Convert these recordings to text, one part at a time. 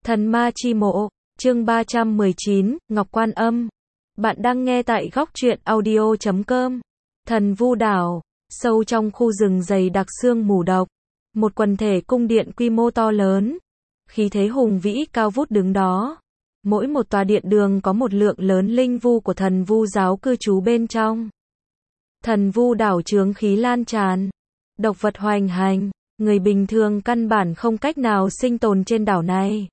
Thần ma chi mộ, chương 319, Ngọc Quan Âm. Bạn đang nghe tại góc truyện audio.com. Thần Vu Đảo, sâu trong khu rừng dày đặc sương mù độc, một quần thể cung điện quy mô to lớn, khí thế hùng vĩ cao vút đứng đó. Mỗi một tòa điện đường có một lượng lớn linh vu của thần vu giáo cư trú bên trong. Thần Vu Đảo chướng khí lan tràn, độc vật hoành hành, người bình thường căn bản không cách nào sinh tồn trên đảo này.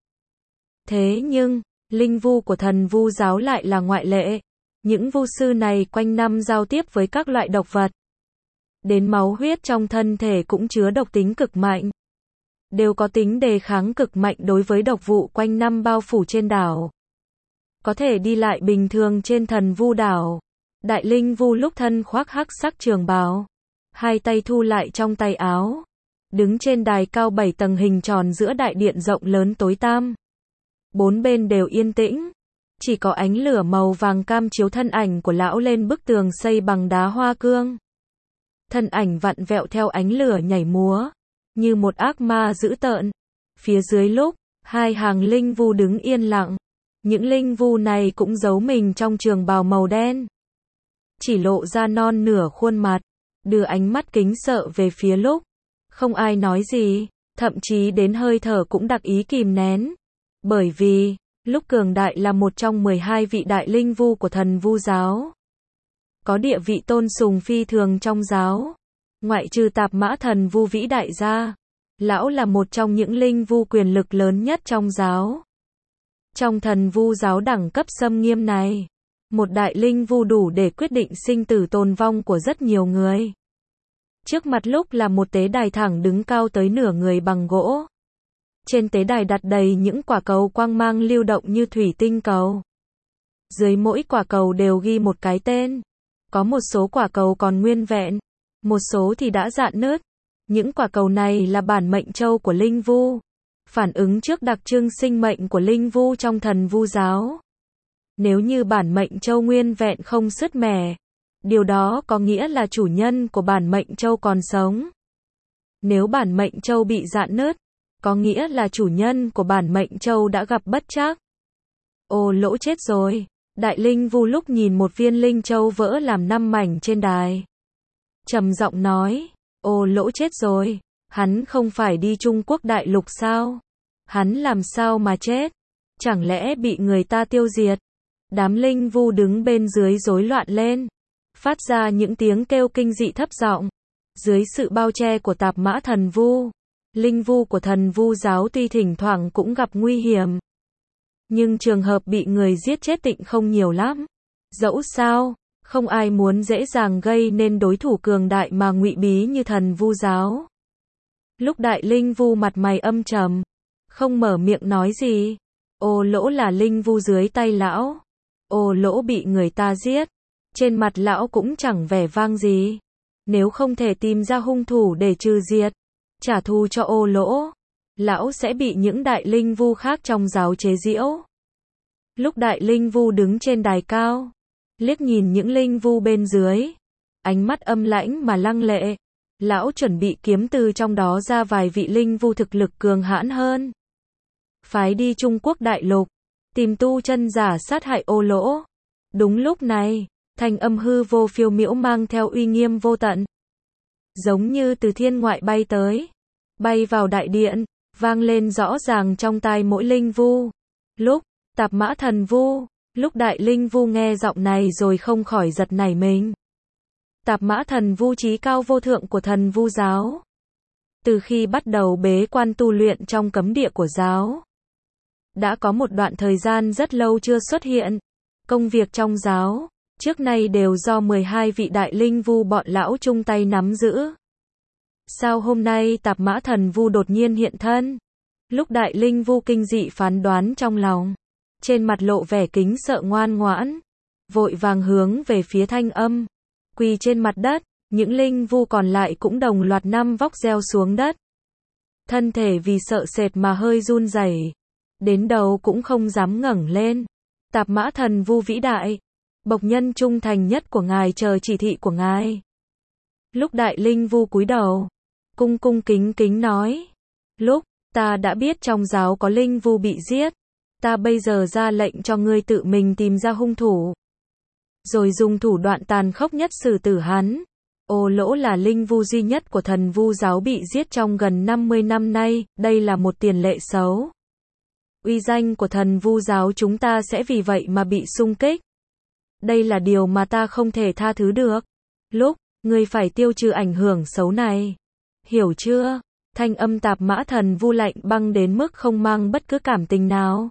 Thế nhưng, linh vu của thần vu giáo lại là ngoại lệ. Những vu sư này quanh năm giao tiếp với các loại độc vật. Đến máu huyết trong thân thể cũng chứa độc tính cực mạnh. Đều có tính đề kháng cực mạnh đối với độc vụ quanh năm bao phủ trên đảo. Có thể đi lại bình thường trên thần vu đảo. Đại linh vu lúc thân khoác hắc sắc trường bào, hai tay thu lại trong tay áo, đứng trên đài cao 7 tầng hình tròn giữa đại điện rộng lớn tối tăm. Bốn bên đều yên tĩnh, chỉ có ánh lửa màu vàng cam chiếu thân ảnh của lão lên bức tường xây bằng đá hoa cương. Thân ảnh vặn vẹo theo ánh lửa nhảy múa, như một ác ma dữ tợn. Phía dưới lúc, hai hàng linh vu đứng yên lặng. Những linh vu này cũng giấu mình trong trường bào màu đen, chỉ lộ ra non nửa khuôn mặt, đưa ánh mắt kính sợ về phía lúc. Không ai nói gì, thậm chí đến hơi thở cũng đặc ý kìm nén. Bởi vì, lúc cường đại là một trong 12 vị đại linh vu của thần vu giáo. Có địa vị tôn sùng phi thường trong giáo. Ngoại trừ Tạp Mã thần vu vĩ đại ra, lão là một trong những linh vu quyền lực lớn nhất trong giáo. Trong thần vu giáo đẳng cấp xâm nghiêm này, một đại linh vu đủ để quyết định sinh tử tồn vong của rất nhiều người. Trước mặt lúc là một tế đài thẳng đứng cao tới nửa người bằng gỗ. Trên tế đài đặt đầy những quả cầu quang mang lưu động như thủy tinh cầu. Dưới mỗi quả cầu đều ghi một cái tên. Có một số quả cầu còn nguyên vẹn, một số thì đã rạn nứt. Những quả cầu này là bản mệnh châu của linh vu, phản ứng trước đặc trưng sinh mệnh của linh vu trong thần vu giáo. Nếu như bản mệnh châu nguyên vẹn không sứt mẻ, điều đó có nghĩa là chủ nhân của bản mệnh châu còn sống. Nếu bản mệnh châu bị rạn nứt, có nghĩa là chủ nhân của bản mệnh châu đã gặp bất trắc. Ồ, lỗ chết rồi. Đại linh vu lúc nhìn một viên linh châu vỡ làm 5 mảnh trên đài, trầm giọng nói, ồ, lỗ chết rồi. Hắn không phải đi Trung Quốc đại lục sao? Hắn làm sao mà chết? Chẳng lẽ bị người ta tiêu diệt? Đám linh vu đứng bên dưới rối loạn lên, phát ra những tiếng kêu kinh dị thấp giọng. Dưới sự bao che của Tạp Mã thần vu, linh vu của thần vu giáo tuy thỉnh thoảng cũng gặp nguy hiểm, nhưng trường hợp bị người giết chết tịnh không nhiều lắm. Dẫu sao, không ai muốn dễ dàng gây nên đối thủ cường đại mà ngụy bí như thần vu giáo. Lúc đại linh vu mặt mày âm trầm, không mở miệng nói gì. Ô lỗ là linh vu dưới tay lão. Ô lỗ bị người ta giết, trên mặt lão cũng chẳng vẻ vang gì. Nếu không thể tìm ra hung thủ để trừ diệt, trả thù cho ô lỗ, lão sẽ bị những đại linh vu khác trong giáo chế giễu. Lúc đại linh vu đứng trên đài cao, liếc nhìn những linh vu bên dưới, ánh mắt âm lãnh mà lăng lệ. Lão chuẩn bị kiếm từ trong đó ra vài vị linh vu thực lực cường hãn hơn, phái đi Trung Quốc đại lục, tìm tu chân giả sát hại ô lỗ. Đúng lúc này, thanh âm hư vô phiêu miễu mang theo uy nghiêm vô tận, giống như từ thiên ngoại bay tới, bay vào đại điện, vang lên rõ ràng trong tai mỗi linh vu. Lúc, Tạp Mã thần vu, lúc đại linh vu nghe giọng này rồi không khỏi giật nảy mình. Tạp Mã thần vu chí cao vô thượng của thần vu giáo. Từ khi bắt đầu bế quan tu luyện trong cấm địa của giáo, đã có một đoạn thời gian rất lâu chưa xuất hiện. Công việc trong giáo, trước nay đều do 12 vị đại linh vu bọn lão chung tay nắm giữ. Sao hôm nay Tạp Mã thần vu đột nhiên hiện thân? Lúc đại linh vu kinh dị phán đoán trong lòng, trên mặt lộ vẻ kính sợ ngoan ngoãn, vội vàng hướng về phía thanh âm, quỳ trên mặt đất. Những linh vu còn lại cũng đồng loạt 5 vóc gieo xuống đất. Thân thể vì sợ sệt mà hơi run rẩy, đến đầu cũng không dám ngẩng lên. Tạp Mã thần vu vĩ đại, bộc nhân trung thành nhất của ngài chờ chỉ thị của ngài. Lúc đại linh vu cúi đầu, cung cung kính kính nói. Lúc Ta đã biết trong giáo có linh vu bị giết. Ta bây giờ ra lệnh cho ngươi tự mình tìm ra hung thủ. Rồi dùng thủ đoạn tàn khốc nhất xử tử hắn. Ô Lỗ là linh vu duy nhất của thần vu giáo bị giết trong gần 50 năm nay, đây là một tiền lệ xấu. Uy danh của thần vu giáo chúng ta sẽ vì vậy mà bị xung kích. Đây là điều mà ta không thể tha thứ được. Lúc, ngươi phải tiêu trừ ảnh hưởng xấu này. Hiểu chưa? Thanh âm Tạp Mã Thần Vu lạnh băng đến mức không mang bất cứ cảm tình nào.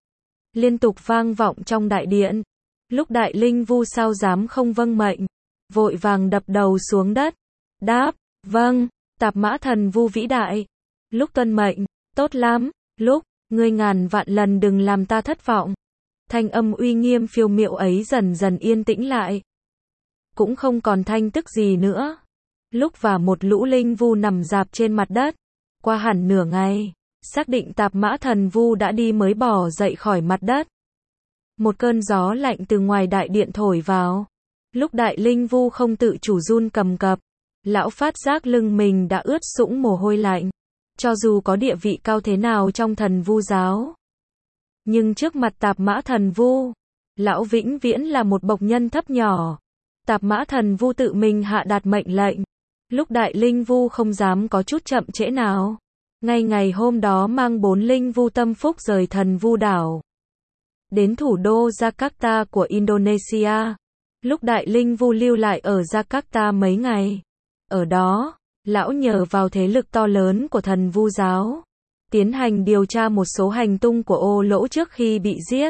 Liên tục vang vọng trong đại điện. Lúc đại linh vu sao dám không vâng mệnh. Vội vàng đập đầu xuống đất. Đáp, vâng, Tạp Mã Thần Vu vĩ đại. Lúc tuân mệnh, tốt lắm. Lúc, ngươi ngàn vạn lần đừng làm ta thất vọng. Thanh âm uy nghiêm phiêu miệu ấy dần dần yên tĩnh lại. Cũng không còn thanh tức gì nữa. Lúc và một lũ linh vu nằm rạp trên mặt đất. Qua hẳn nửa ngày, xác định Tạp Mã Thần Vu đã đi mới bò dậy khỏi mặt đất. Một cơn gió lạnh từ ngoài đại điện thổi vào. Lúc đại linh vu không tự chủ run cầm cập, lão phát giác lưng mình đã ướt sũng mồ hôi lạnh. Cho dù có địa vị cao thế nào trong thần vu giáo, nhưng trước mặt Tạp Mã Thần Vu, lão vĩnh viễn là một bộc nhân thấp nhỏ. Tạp Mã Thần Vu tự mình hạ đạt mệnh lệnh. Lúc đại linh vu không dám có chút chậm trễ nào. Ngay ngày hôm đó mang 4 linh vu tâm phúc rời thần vu đảo. Đến thủ đô Jakarta của Indonesia. Lúc đại linh vu lưu lại ở Jakarta mấy ngày. Ở đó, lão nhờ vào thế lực to lớn của thần vu giáo, tiến hành điều tra một số hành tung của Ô Lỗ trước khi bị giết.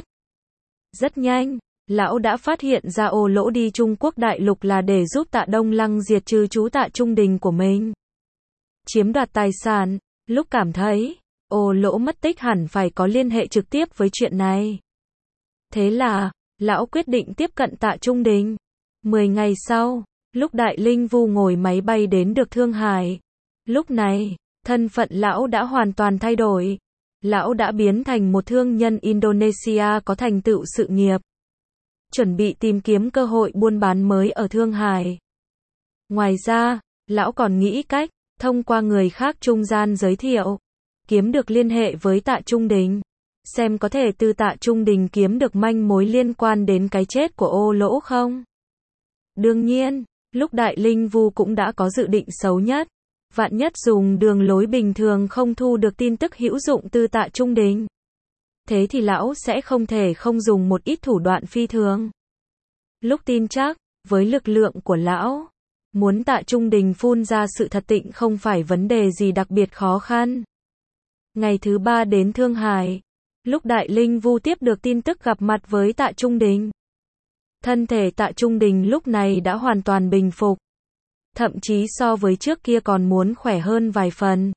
Rất nhanh, lão đã phát hiện ra Ô Lỗ đi Trung Quốc đại lục là để giúp Tạ Đông Lăng diệt trừ chú Tạ Trung Đình của mình. Chiếm đoạt tài sản, lúc cảm thấy, Ô Lỗ mất tích hẳn phải có liên hệ trực tiếp với chuyện này. Thế là, lão quyết định tiếp cận Tạ Trung Đình. 10 ngày sau, lúc đại linh vu ngồi máy bay đến được Thương Hải. Lúc này, thân phận lão đã hoàn toàn thay đổi. Lão đã biến thành một thương nhân Indonesia có thành tựu sự nghiệp. Chuẩn bị tìm kiếm cơ hội buôn bán mới ở Thương Hải. Ngoài ra, lão còn nghĩ cách, thông qua người khác trung gian giới thiệu, kiếm được liên hệ với Tạ Trung Đình. Xem có thể từ Tạ Trung Đình kiếm được manh mối liên quan đến cái chết của Ô Lỗ không? Đương nhiên, lúc đại linh vu cũng đã có dự định xấu nhất. Vạn nhất dùng đường lối bình thường không thu được tin tức hữu dụng từ Tạ Trung Đình. Thế thì lão sẽ không thể không dùng một ít thủ đoạn phi thường. Lúc tin chắc, với lực lượng của lão, muốn Tạ Trung Đình phun ra sự thật tịnh không phải vấn đề gì đặc biệt khó khăn. Ngày thứ 3 đến Thương Hải, lúc đại linh vu tiếp được tin tức gặp mặt với Tạ Trung Đình. Thân thể Tạ Trung Đình lúc này đã hoàn toàn bình phục. Thậm chí so với trước kia còn muốn khỏe hơn vài phần.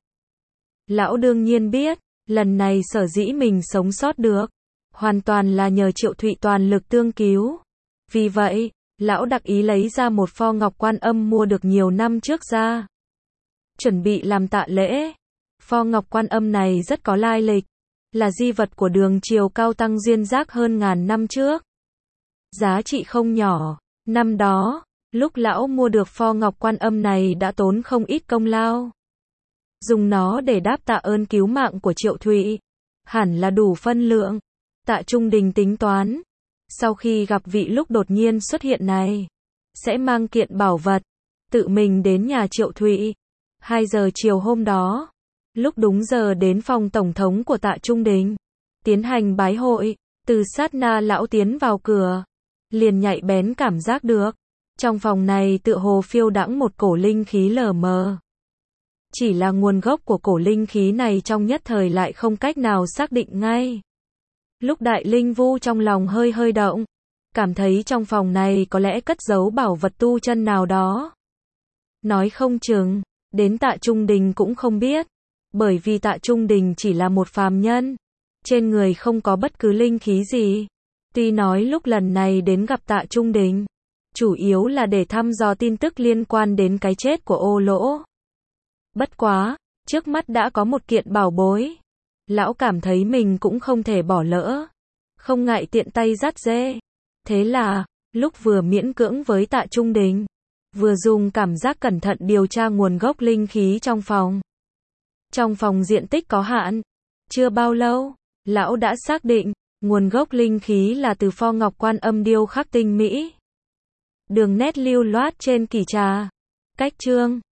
Lão đương nhiên biết, lần này sở dĩ mình sống sót được, hoàn toàn là nhờ Triệu Thụy toàn lực tương cứu. Vì vậy, lão đặc ý lấy ra một pho ngọc Quan Âm mua được nhiều năm trước ra. Chuẩn bị làm tạ lễ. Pho ngọc Quan Âm này rất có lai lịch, là di vật của Đường triều Cao Tăng Duyên Giác hơn ngàn năm trước. Giá trị không nhỏ, năm đó, lúc lão mua được pho ngọc Quan Âm này đã tốn không ít công lao. Dùng nó để đáp tạ ơn cứu mạng của Triệu Thụy, hẳn là đủ phân lượng. Tạ Trung Đình tính toán, sau khi gặp vị lúc đột nhiên xuất hiện này, sẽ mang kiện bảo vật, tự mình đến nhà Triệu Thụy. 2 giờ chiều hôm đó, lúc đúng giờ đến phòng tổng thống của Tạ Trung Đình, tiến hành bái hội, từ sát na lão tiến vào cửa, liền nhạy bén cảm giác được, trong phòng này tựa hồ phiêu đãng một cổ linh khí lờ mờ. Chỉ là nguồn gốc của cổ linh khí này trong nhất thời lại không cách nào xác định ngay. Lúc đại linh vu trong lòng hơi hơi động, cảm thấy trong phòng này có lẽ cất giấu bảo vật tu chân nào đó. Nói không chừng, đến Tạ Trung Đình cũng không biết, bởi vì Tạ Trung Đình chỉ là một phàm nhân, trên người không có bất cứ linh khí gì. Tuy nói lúc lần này đến gặp Tạ Trung Đình, chủ yếu là để thăm dò tin tức liên quan đến cái chết của Ô Lỗ. Bất quá, trước mắt đã có một kiện bảo bối. Lão cảm thấy mình cũng không thể bỏ lỡ. Không ngại tiện tay dắt dê. Thế là, lúc vừa miễn cưỡng với Tạ Trung Đình, vừa dùng cảm giác cẩn thận điều tra nguồn gốc linh khí trong phòng. Trong phòng diện tích có hạn, chưa bao lâu, lão đã xác định, nguồn gốc linh khí là từ pho ngọc quan âm điêu khắc tinh mỹ. Đường nét lưu loát trên kỷ trà. Cách chương